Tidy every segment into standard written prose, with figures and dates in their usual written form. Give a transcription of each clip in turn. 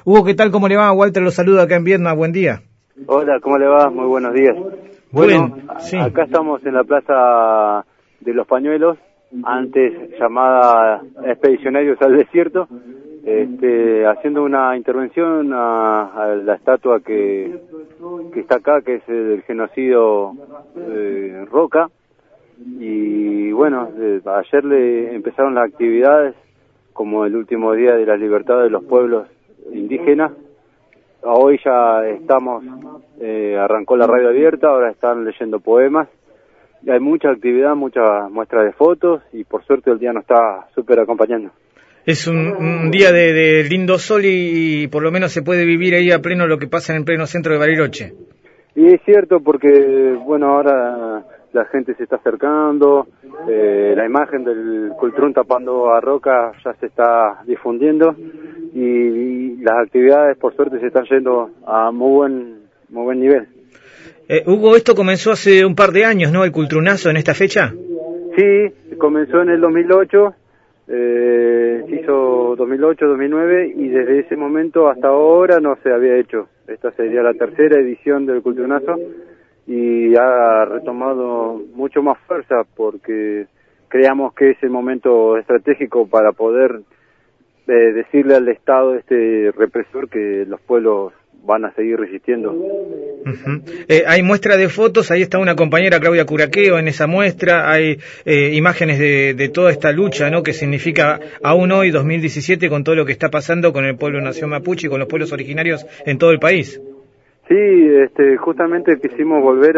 Hugo, ¿qué tal? ¿Cómo le va? Walter lo saluda acá en Viedma, buen día. Hola, ¿cómo le va? Muy buenos días. Bueno, sí. Acá estamos en la Plaza de los Pañuelos, antes llamada Expedicionarios al Desierto, haciendo una intervención a la estatua que está acá, que es el genocidio Roca. Y bueno, ayer empezaron las actividades como el último día de la libertad de los pueblos indígenas. Hoy ya estamos, arrancó la radio abierta, ahora están leyendo poemas. Y hay mucha actividad, muchas muestras de fotos y por suerte el día nos está súper acompañando. Es un día de lindo sol y por lo menos se puede vivir ahí a pleno lo que pasa en pleno centro de Bariloche. Y es cierto porque, bueno, ahora la gente se está acercando, la imagen del Cultrún tapando a Roca ya se está difundiendo y las actividades por suerte se están yendo a muy buen nivel. Hugo, esto comenzó hace un par de años, ¿no? El Cultrunazo en esta fecha. Sí, comenzó en el 2008, se hizo 2008-2009 y desde ese momento hasta ahora no se había hecho. Esta sería la tercera edición del Cultrunazo y ha retomado mucho más fuerza porque creamos que es el momento estratégico para poder decirle al Estado represor que los pueblos van a seguir resistiendo. Uh-huh. Hay muestra de fotos, ahí está una compañera, Claudia Curaqueo, en esa muestra, hay imágenes de toda esta lucha, ¿no? Que significa aún hoy, 2017, con todo lo que está pasando con el pueblo nación mapuche y con los pueblos originarios en todo el país. Sí, justamente quisimos volver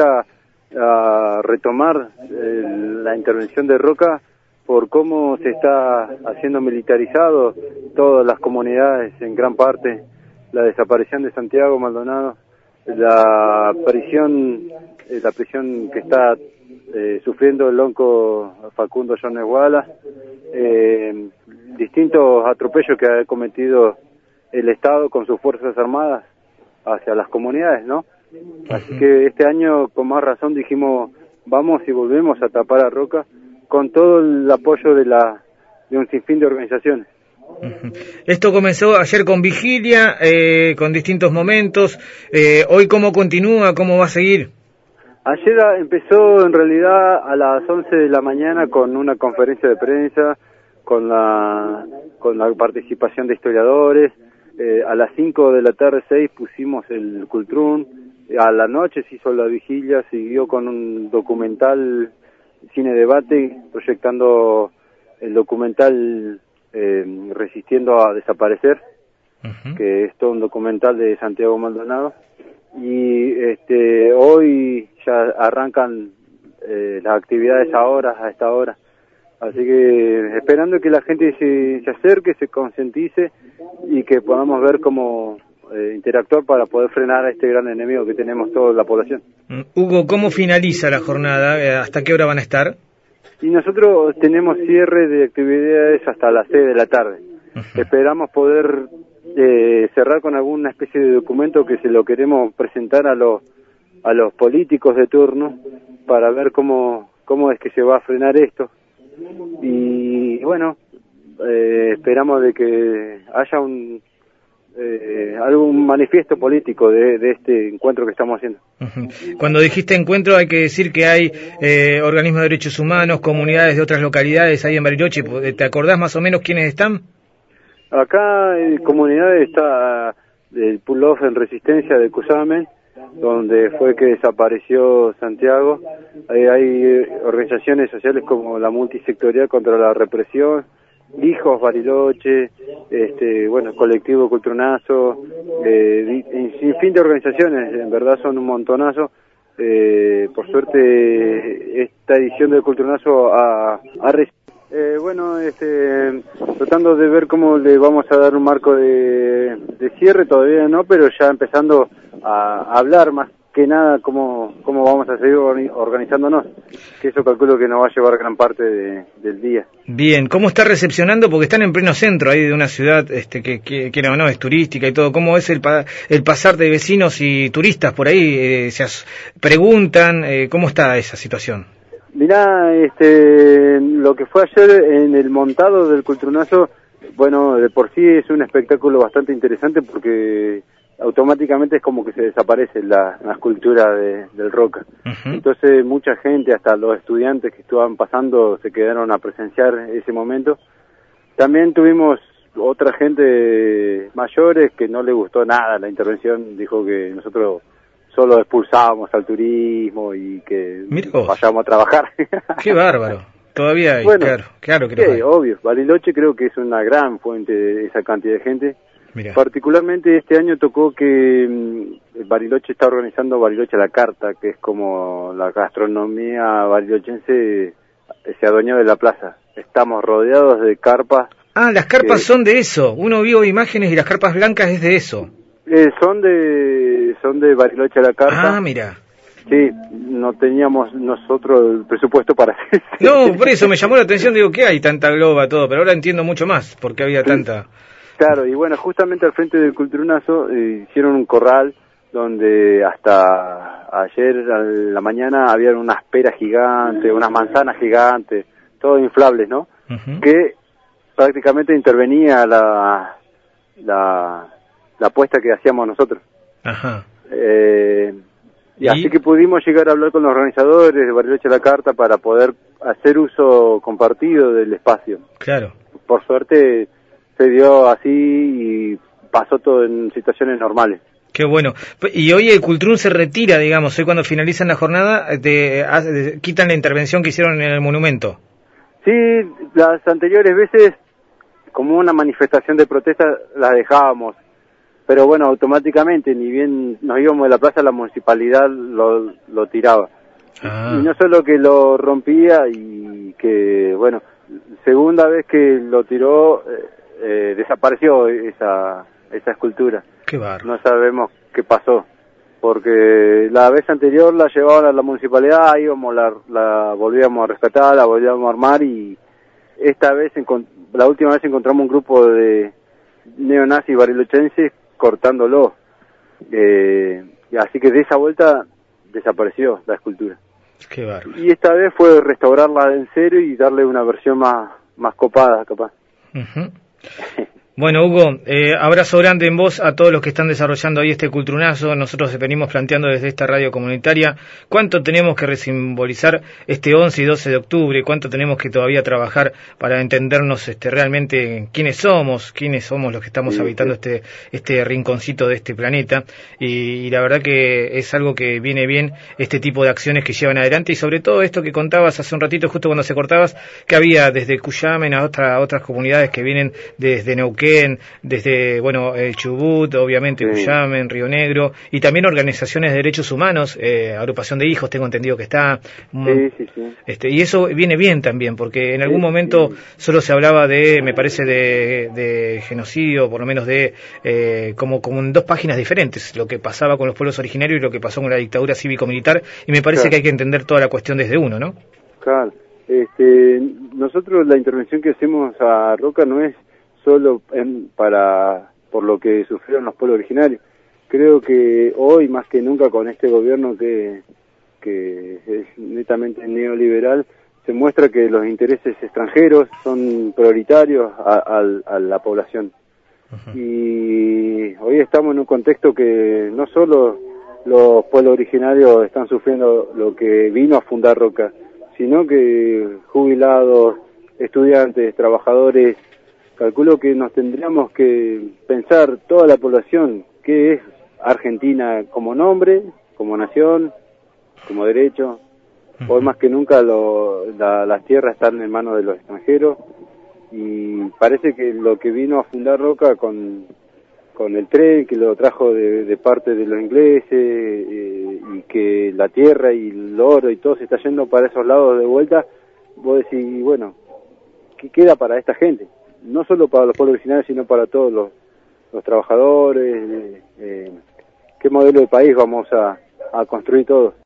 a retomar la intervención de Roca por cómo se está haciendo militarizado todas las comunidades en gran parte, la desaparición de Santiago Maldonado, la prisión que está sufriendo el lonco Facundo Jones Wallace, distintos atropellos que ha cometido el Estado con sus Fuerzas Armadas hacia las comunidades, ¿no? Así que este año con más razón dijimos, vamos y volvemos a tapar a Roca con todo el apoyo de un sinfín de organizaciones. Esto comenzó ayer con vigilia, con distintos momentos. Hoy, ¿cómo continúa? ¿Cómo va a seguir? Ayer empezó en realidad a las 11 de la mañana con una conferencia de prensa, con la participación de historiadores. A las 5 de la tarde, 6, pusimos el Cultrún. A la noche se hizo la vigilia, siguió con un documental, cine debate, proyectando el documental Resistiendo a Desaparecer, que es todo un documental de Santiago Maldonado. Y hoy ya arrancan las actividades a esta hora. Así que esperando que la gente se acerque, se concientice y que podamos ver cómo interactuar para poder frenar a este gran enemigo que tenemos toda la población. Hugo, ¿cómo finaliza la jornada? ¿Hasta qué hora van a estar? Y nosotros tenemos cierre de actividades hasta las 6 de la tarde. Esperamos poder cerrar con alguna especie de documento que se lo queremos presentar a los políticos de turno para ver cómo es que se va a frenar esto. Y bueno, esperamos de que haya algún manifiesto político de este encuentro que estamos haciendo. Cuando dijiste encuentro hay que decir que hay organismos de derechos humanos, comunidades de otras localidades ahí en Bariloche. ¿Te acordás más o menos quiénes están? Acá en comunidades está el pull-off en resistencia de Cusamen, donde fue que desapareció Santiago. Hay organizaciones sociales como la Multisectorial contra la Represión, Hijos Bariloche, Colectivo Cultrunazo, sin fin de organizaciones, en verdad son un montonazo. Por suerte esta edición del Cultrunazo ha tratando de ver cómo le vamos a dar un marco de cierre, todavía no, pero ya empezando a hablar más que nada cómo vamos a seguir organizándonos, que eso calculo que nos va a llevar gran parte del día. Bien, ¿cómo está recepcionando? Porque están en pleno centro ahí de una ciudad que no es turística y todo. ¿Cómo es el pasar de vecinos y turistas por ahí? Se preguntan, ¿cómo está esa situación? Mirá, lo que fue ayer en el montado del Cultrunazo Bueno, de por sí es un espectáculo bastante interesante porque automáticamente es como que se desaparece la escultura del Roca. Entonces mucha gente, hasta los estudiantes que estaban pasando, se quedaron a presenciar ese momento. También tuvimos otra gente mayores que no le gustó nada la intervención, dijo que nosotros solo expulsábamos al turismo y que vayamos a trabajar. ¡Qué bárbaro! Todavía hay, bueno, claro que sí, hay. Obvio. Bariloche creo que es una gran fuente de esa cantidad de gente. Mirá. Particularmente este año tocó que Bariloche está organizando Bariloche a la carta, que es como la gastronomía barilochense se adueñó de la plaza. Estamos rodeados de carpas. Ah, las carpas son de eso. Uno vio imágenes y las carpas blancas es de eso. Son de Bariloche a la carta. Ah, mira. Sí, no teníamos nosotros el presupuesto para hacer eso. No, por eso me llamó la atención, digo, ¿qué hay tanta globa, todo? Pero ahora entiendo mucho más por qué había tanta... Claro, y bueno, justamente al frente del Culturunazo hicieron un corral donde hasta ayer a la mañana había unas peras gigantes, unas manzanas gigantes, todo inflables, ¿no? Que prácticamente intervenía la apuesta que hacíamos nosotros. Ajá. Y así que pudimos llegar a hablar con los organizadores de Bariloche a la Carta para poder hacer uso compartido del espacio. Claro. Por suerte se dio así y pasó todo en situaciones normales. Qué bueno. Y hoy el Cultrún se retira, digamos, hoy cuando finalizan la jornada, quitan la intervención que hicieron en el monumento. Sí, las anteriores veces, como una manifestación de protesta, las dejábamos. Pero bueno, automáticamente, ni bien nos íbamos de la plaza, la municipalidad lo tiraba. Y no solo que lo rompía y que, bueno, segunda vez que lo tiró, desapareció esa escultura. Qué bárbaro. No sabemos qué pasó, porque la vez anterior la llevaban a la municipalidad, íbamos, la volvíamos a rescatar, la volvíamos a armar, y esta vez, la última vez encontramos un grupo de neonazis barilochenses cortándolo, así que de esa vuelta desapareció la escultura. Qué bárbaro. Y esta vez fue restaurarla en serio y darle una versión más copada, capaz. Bueno, Hugo, abrazo grande en vos a todos los que están desarrollando ahí este Cultrunazo. Nosotros venimos planteando desde esta radio comunitaria cuánto tenemos que resimbolizar este 11 y 12 de octubre, cuánto tenemos que todavía trabajar para entendernos realmente quiénes somos los que estamos habitando este rinconcito de este planeta. Y la verdad que es algo que viene bien, este tipo de acciones que llevan adelante, y sobre todo esto que contabas hace un ratito, justo cuando se cortabas, que había desde Cuyamen a otras comunidades que vienen desde Neuquén, desde, Chubut, obviamente, Cuyamen, Río Negro, y también organizaciones de derechos humanos, agrupación de hijos, tengo entendido que está. Sí. Y eso viene bien también, porque en algún momento solo se hablaba me parece, de genocidio, por lo menos como en dos páginas diferentes, lo que pasaba con los pueblos originarios y lo que pasó con la dictadura cívico-militar, y me parece que hay que entender toda la cuestión desde uno, ¿no? Claro. Nosotros la intervención que hacemos a Roca no es solo por lo que sufrieron los pueblos originarios. Creo que hoy, más que nunca, con este gobierno que es netamente neoliberal, se muestra que los intereses extranjeros son prioritarios a la población. Y hoy estamos en un contexto que no solo los pueblos originarios están sufriendo lo que vino a fundar Roca, sino que jubilados, estudiantes, trabajadores. Calculo que nos tendríamos que pensar toda la población, qué es Argentina como nombre, como nación, como derecho. Hoy más que nunca las tierras están en manos de los extranjeros, y parece que lo que vino a fundar Roca con el tren, que lo trajo de parte de los ingleses, y que la tierra y el oro y todo se está yendo para esos lados de vuelta, vos decís, bueno, ¿qué queda para esta gente? No solo para los pueblos originarios, sino para todos los trabajadores. ¿Qué modelo de país vamos a construir todos?